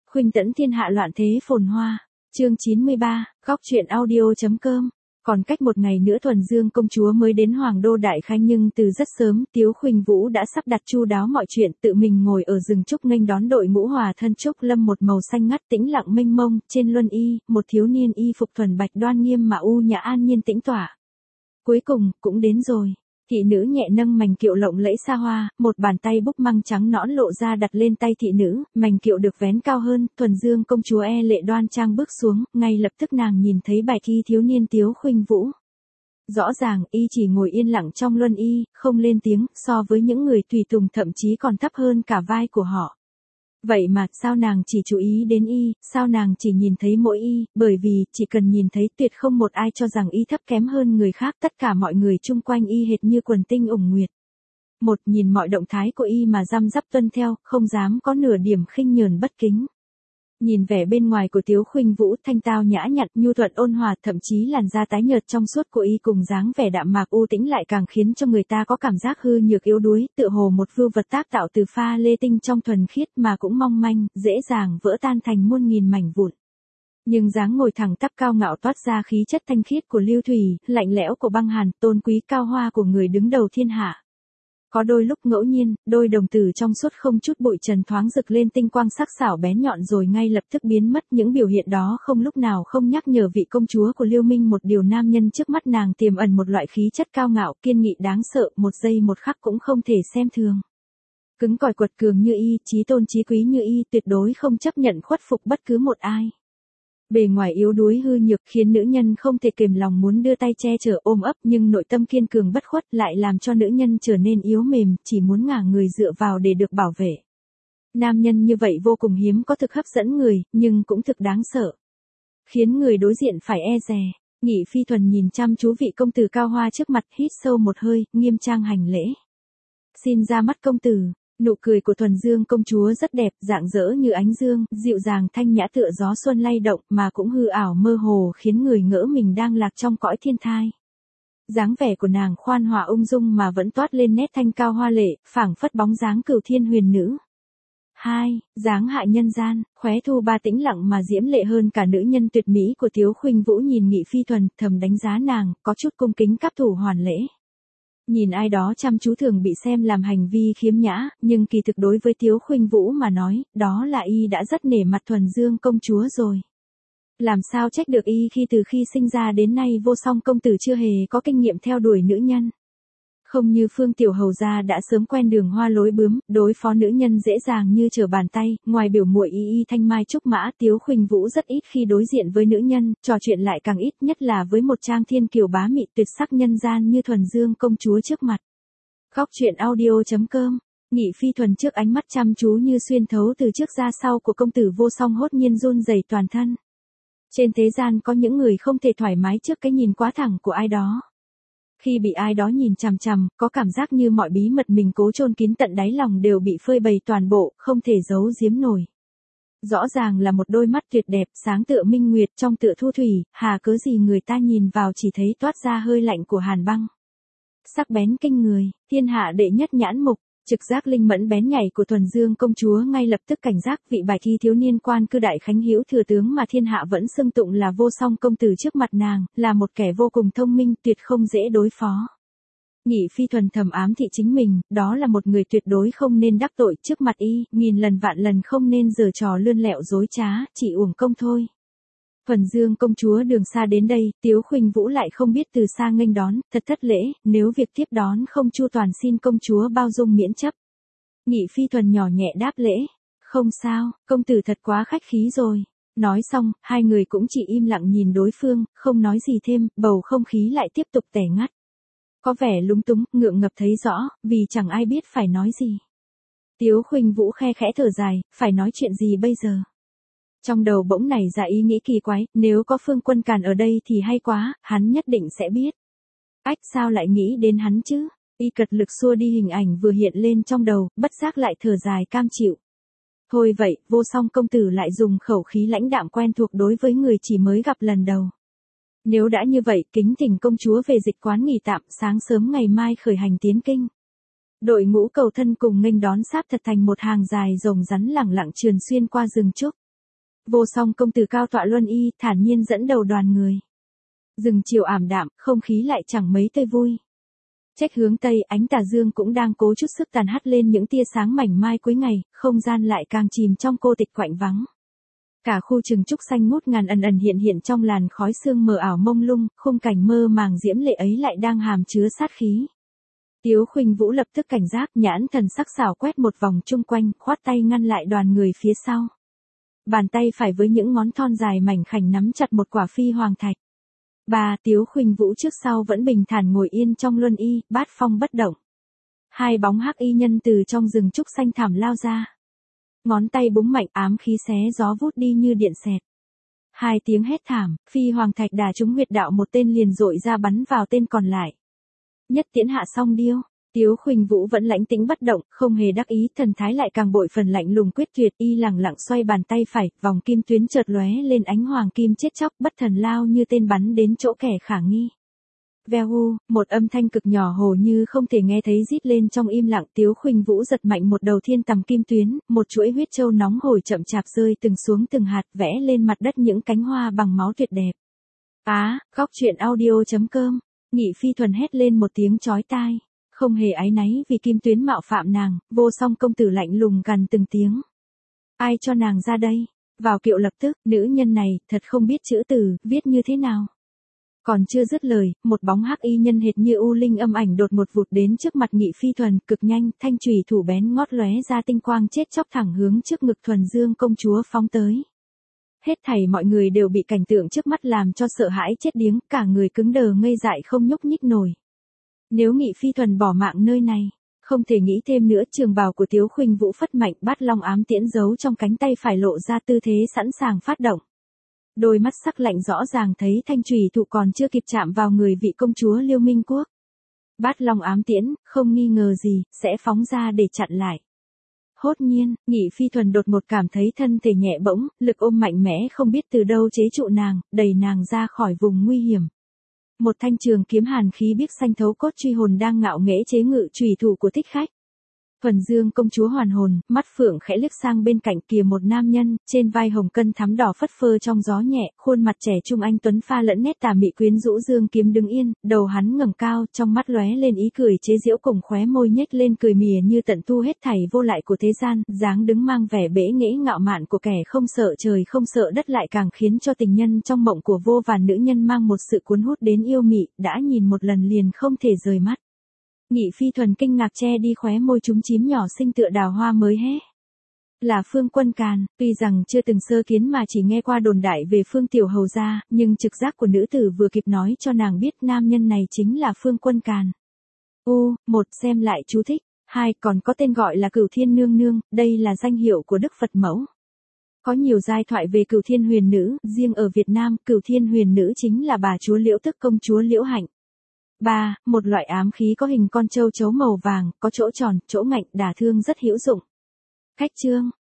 Khuynh tẫn thiên hạ loạn thế phồn hoa. Chương 93, góc truyện audio.com. Còn cách một ngày nữa Thuần Dương công chúa mới đến Hoàng đô Đại Khánh, nhưng từ rất sớm, Tiếu Khuynh Vũ đã sắp đặt chu đáo mọi chuyện, tự mình ngồi ở rừng trúc nghênh đón đội ngũ hòa thân trúc lâm một màu xanh ngắt tĩnh lặng mênh mông, trên luân y, một thiếu niên y phục thuần bạch đoan nghiêm mà u nhã an nhiên tĩnh tỏa. Cuối cùng, cũng đến rồi. Thị nữ nhẹ nâng mảnh kiệu lộng lẫy xa hoa, một bàn tay búp măng trắng nõn lộ ra đặt lên tay thị nữ, mảnh kiệu được vén cao hơn, Thuần Dương công chúa e lệ đoan trang bước xuống, ngay lập tức nàng nhìn thấy bài thi thiếu niên Tiếu Khuynh Vũ. Rõ ràng, y chỉ ngồi yên lặng trong luân y, không lên tiếng, so với những người tùy tùng thậm chí còn thấp hơn cả vai của họ. Vậy mà, sao nàng chỉ chú ý đến y, sao nàng chỉ nhìn thấy mỗi y, bởi vì, chỉ cần nhìn thấy tuyệt không một ai cho rằng y thấp kém hơn người khác, tất cả mọi người chung quanh y hệt như quần tinh ủng nguyệt. Một, nhìn mọi động thái của y mà răm rắp tuân theo, không dám có nửa điểm khinh nhờn bất kính. Nhìn vẻ bên ngoài của Tiếu Khuynh Vũ thanh tao nhã nhặn, nhu thuận ôn hòa, thậm chí làn da tái nhợt trong suốt của y cùng dáng vẻ đạm mạc u tĩnh lại càng khiến cho người ta có cảm giác hư nhược yếu đuối, tựa hồ một vưu vật tác tạo từ pha lê tinh trong thuần khiết mà cũng mong manh, dễ dàng vỡ tan thành muôn nghìn mảnh vụn. Nhưng dáng ngồi thẳng tắp cao ngạo toát ra khí chất thanh khiết của lưu thủy, lạnh lẽo của băng hàn, tôn quý cao hoa của người đứng đầu thiên hạ. Có đôi lúc ngẫu nhiên, đôi đồng tử trong suốt không chút bụi trần thoáng rực lên tinh quang sắc sảo bén nhọn rồi ngay lập tức biến mất. Những biểu hiện đó không lúc nào không nhắc nhở vị công chúa của Liêu Minh một điều: nam nhân trước mắt nàng tiềm ẩn một loại khí chất cao ngạo, kiên nghị đáng sợ, một giây một khắc cũng không thể xem thường. Cứng cỏi quật cường như y, chí tôn chí quý như y, tuyệt đối không chấp nhận khuất phục bất cứ một ai. Bề ngoài yếu đuối hư nhược khiến nữ nhân không thể kềm lòng muốn đưa tay che chở ôm ấp, nhưng nội tâm kiên cường bất khuất lại làm cho nữ nhân trở nên yếu mềm, chỉ muốn ngả người dựa vào để được bảo vệ. Nam nhân như vậy vô cùng hiếm có, thực hấp dẫn người, nhưng cũng thực đáng sợ, khiến người đối diện phải e dè. Nhị Phi Thuần nhìn chăm chú vị công tử cao hoa trước mặt, hít sâu một hơi, nghiêm trang hành lễ. Xin ra mắt công tử. Nụ cười của Thuần Dương công chúa rất đẹp, rạng rỡ như ánh dương, dịu dàng thanh nhã tựa gió xuân lay động, mà cũng hư ảo mơ hồ khiến người ngỡ mình đang lạc trong cõi thiên thai. Dáng vẻ của nàng khoan hòa ung dung mà vẫn toát lên nét thanh cao hoa lệ, phảng phất bóng dáng cửu thiên huyền nữ. 2. Dáng hạ nhân gian, khóe thu ba tĩnh lặng mà diễm lệ hơn cả nữ nhân tuyệt mỹ của Tiếu Khuynh Vũ nhìn Nghị Phi Thuần, thầm đánh giá nàng, có chút cung kính cáp thủ hoàn lễ. Nhìn ai đó chăm chú thường bị xem làm hành vi khiếm nhã, nhưng kỳ thực đối với Tiếu Khuynh Vũ mà nói, đó là y đã rất nể mặt Thuần Dương công chúa rồi. Làm sao trách được y khi từ khi sinh ra đến nay Vô Song công tử chưa hề có kinh nghiệm theo đuổi nữ nhân. Không như Phương Tiểu Hầu gia đã sớm quen đường hoa lối bướm, đối phó nữ nhân dễ dàng như trở bàn tay, ngoài biểu muội y thanh mai trúc mã, Tiếu Khuynh Vũ rất ít khi đối diện với nữ nhân, trò chuyện lại càng ít, nhất là với một trang thiên kiều bá mị tuyệt sắc nhân gian như Thuần Dương công chúa trước mặt. Góc truyện audio.com. Nhị Phi Thuần trước ánh mắt chăm chú như xuyên thấu từ trước ra sau của công tử Vô Song hốt nhiên run rẩy toàn thân. Trên thế gian có những người không thể thoải mái trước cái nhìn quá thẳng của ai đó. Khi bị ai đó nhìn chằm chằm, có cảm giác như mọi bí mật mình cố chôn kín tận đáy lòng đều bị phơi bày toàn bộ, không thể giấu giếm nổi. Rõ ràng là một đôi mắt tuyệt đẹp, sáng tựa minh nguyệt trong tựa thu thủy, hà cớ gì người ta nhìn vào chỉ thấy toát ra hơi lạnh của hàn băng. Sắc bén kinh người, thiên hạ đệ nhất nhãn mục, trực giác linh mẫn bén nhảy của Thuần Dương công chúa ngay lập tức cảnh giác vị bài thi thiếu niên quan cư Đại Khánh hữu thừa tướng mà thiên hạ vẫn xưng tụng là Vô Song công tử trước mặt nàng, là một kẻ vô cùng thông minh, tuyệt không dễ đối phó. Nhị Phi Thuần thầm ám thị chính mình, đó là một người tuyệt đối không nên đắc tội, trước mặt y, nghìn lần vạn lần không nên giở trò lươn lẹo dối trá, chỉ uổng công thôi. Thuần Dương công chúa đường xa đến đây, Tiếu Khuynh Vũ lại không biết từ xa nghênh đón, thật thất lễ, nếu việc tiếp đón không chu toàn xin công chúa bao dung miễn chấp. Nhị Phi Thuần nhỏ nhẹ đáp lễ, không sao, công tử thật quá khách khí rồi. Nói xong, hai người cũng chỉ im lặng nhìn đối phương, không nói gì thêm, bầu không khí lại tiếp tục tẻ ngắt. Có vẻ lúng túng, ngượng ngập thấy rõ, vì chẳng ai biết phải nói gì. Tiếu Khuynh Vũ khe khẽ thở dài, phải nói chuyện gì bây giờ? Trong đầu bỗng nảy ra ý nghĩ kỳ quái, nếu có Phương Quân Càn ở đây thì hay quá, hắn nhất định sẽ biết. Ách, sao lại nghĩ đến hắn chứ? Y cật lực xua đi hình ảnh vừa hiện lên trong đầu, bất giác lại thở dài cam chịu. Thôi vậy, Vô Song công tử lại dùng khẩu khí lãnh đạm quen thuộc đối với người chỉ mới gặp lần đầu. Nếu đã như vậy, kính thỉnh công chúa về dịch quán nghỉ tạm, sáng sớm ngày mai khởi hành tiến kinh. Đội ngũ cầu thân cùng nghênh đón sáp thật thành một hàng dài rồng rắn lẳng lặng trườn xuyên qua rừng trúc. Vô Song công tử cao tọa luân y, thản nhiên dẫn đầu đoàn người. Rừng chiều ảm đạm, không khí lại chẳng mấy tươi vui. Trách hướng tây, ánh tà dương cũng đang cố chút sức tàn hắt lên những tia sáng mảnh mai cuối ngày, không gian lại càng chìm trong cô tịch quạnh vắng. Cả khu rừng trúc xanh ngút ngàn ẩn ẩn hiện hiện trong làn khói sương mờ ảo mông lung, khung cảnh mơ màng diễm lệ ấy lại đang hàm chứa sát khí. Tiếu Khuynh Vũ lập tức cảnh giác, nhãn thần sắc sảo quét một vòng chung quanh, khoát tay ngăn lại đoàn người phía sau. Bàn tay phải với những ngón thon dài mảnh khảnh nắm chặt một quả phi hoàng thạch. Tiếu Khuynh Vũ trước sau vẫn bình thản ngồi yên trong luân y, bát phong bất động. Hai bóng hắc y nhân từ trong rừng trúc xanh thẳm lao ra. Ngón tay búng mạnh, ám khí xé gió vút đi như điện xẹt. Hai tiếng hét thảm, phi hoàng thạch đả trúng huyệt đạo một tên liền dội ra bắn vào tên còn lại. Nhất tiễn hạ song điêu. Tiếu Khuynh Vũ vẫn lãnh tĩnh bất động, không hề đắc ý, thần thái lại càng bội phần lạnh lùng quyết tuyệt, y lẳng lặng xoay bàn tay phải, vòng kim tuyến chợt lóe lên ánh hoàng kim chết chóc, bất thần lao như tên bắn đến chỗ kẻ khả nghi. Veo hu, một âm thanh cực nhỏ hồ như không thể nghe thấy rít lên trong im lặng. Tiếu Khuynh Vũ giật mạnh một đầu thiên tầm kim tuyến, một chuỗi huyết châu nóng hổi chậm chạp rơi từng xuống từng hạt, vẽ lên mặt đất những cánh hoa bằng máu tuyệt đẹp. Góc truyện audio.com. Nhị Phi Thuần hét lên một tiếng chói tai, không hề áy náy vì kim tuyến mạo phạm nàng. Vô Song công tử lạnh lùng gằn từng tiếng. Ai cho nàng ra đây? Vào kiệu lập tức, nữ nhân này thật không biết chữ từ, viết như thế nào. Còn chưa dứt lời, một bóng hắc y nhân hệt như u linh âm ảnh đột ngột vụt đến trước mặt Nhị Phi Thuần, cực nhanh, thanh chùy thủ bén ngót lóe ra tinh quang chết chóc thẳng hướng trước ngực Thuần Dương công chúa phóng tới. Hết thảy mọi người đều bị cảnh tượng trước mắt làm cho sợ hãi chết điếng, cả người cứng đờ ngây dại không nhúc nhích nổi. Nếu Nhị Phi Thuần bỏ mạng nơi này, không thể nghĩ thêm nữa. Trường bào của Tiếu Khuynh Vũ phất mạnh, bát long ám tiễn giấu trong cánh tay phải lộ ra tư thế sẵn sàng phát động. Đôi mắt sắc lạnh rõ ràng thấy thanh chùy thủ còn chưa kịp chạm vào người vị công chúa Liêu Minh Quốc. Bát long ám tiễn, không nghi ngờ gì, sẽ phóng ra để chặn lại. Hốt nhiên, Nhị Phi Thuần đột ngột cảm thấy thân thể nhẹ bỗng, lực ôm mạnh mẽ không biết từ đâu chế trụ nàng, đẩy nàng ra khỏi vùng nguy hiểm. Một thanh trường kiếm hàn khí biếc xanh thấu cốt truy hồn đang ngạo nghễ chế ngự chùy thủ của thích khách. Thuần Dương công chúa hoàn hồn, mắt phượng khẽ liếc sang bên cạnh, kìa một nam nhân, trên vai hồng cân thắm đỏ phất phơ trong gió nhẹ, khuôn mặt trẻ trung anh tuấn pha lẫn nét tà mị quyến rũ. Dương kiếm đứng yên, đầu hắn ngẩng cao, trong mắt lóe lên ý cười chế giễu, cùng khóe môi nhếch lên cười mỉa như tận thu hết thảy vô lại của thế gian. Dáng đứng mang vẻ bẽ nghễ ngạo mạn của kẻ không sợ trời không sợ đất lại càng khiến cho tình nhân trong mộng của vô vàn nữ nhân mang một sự cuốn hút đến yêu mị, đã nhìn một lần liền không thể rời mắt. Nhị Phi Thuần kinh ngạc che đi khóe môi trúng chím nhỏ xinh tựa đào hoa mới hé. Là Phương Quân Càn. Tuy rằng chưa từng sơ kiến mà chỉ nghe qua đồn đại về Phương Tiểu Hầu gia, nhưng trực giác của nữ tử vừa kịp nói cho nàng biết nam nhân này chính là Phương Quân Càn. 1. Xem lại chú thích. 2. Còn có tên gọi là Cửu Thiên Nương Nương, đây là danh hiệu của Đức Phật Mẫu. Có nhiều giai thoại về Cửu Thiên Huyền Nữ, riêng ở Việt Nam, Cửu Thiên Huyền Nữ chính là bà chúa Liễu tức công chúa Liễu Hạnh. 3. Một loại ám khí có hình con châu chấu màu vàng, có chỗ tròn, chỗ ngạnh, đả thương rất hữu dụng. Cách chương.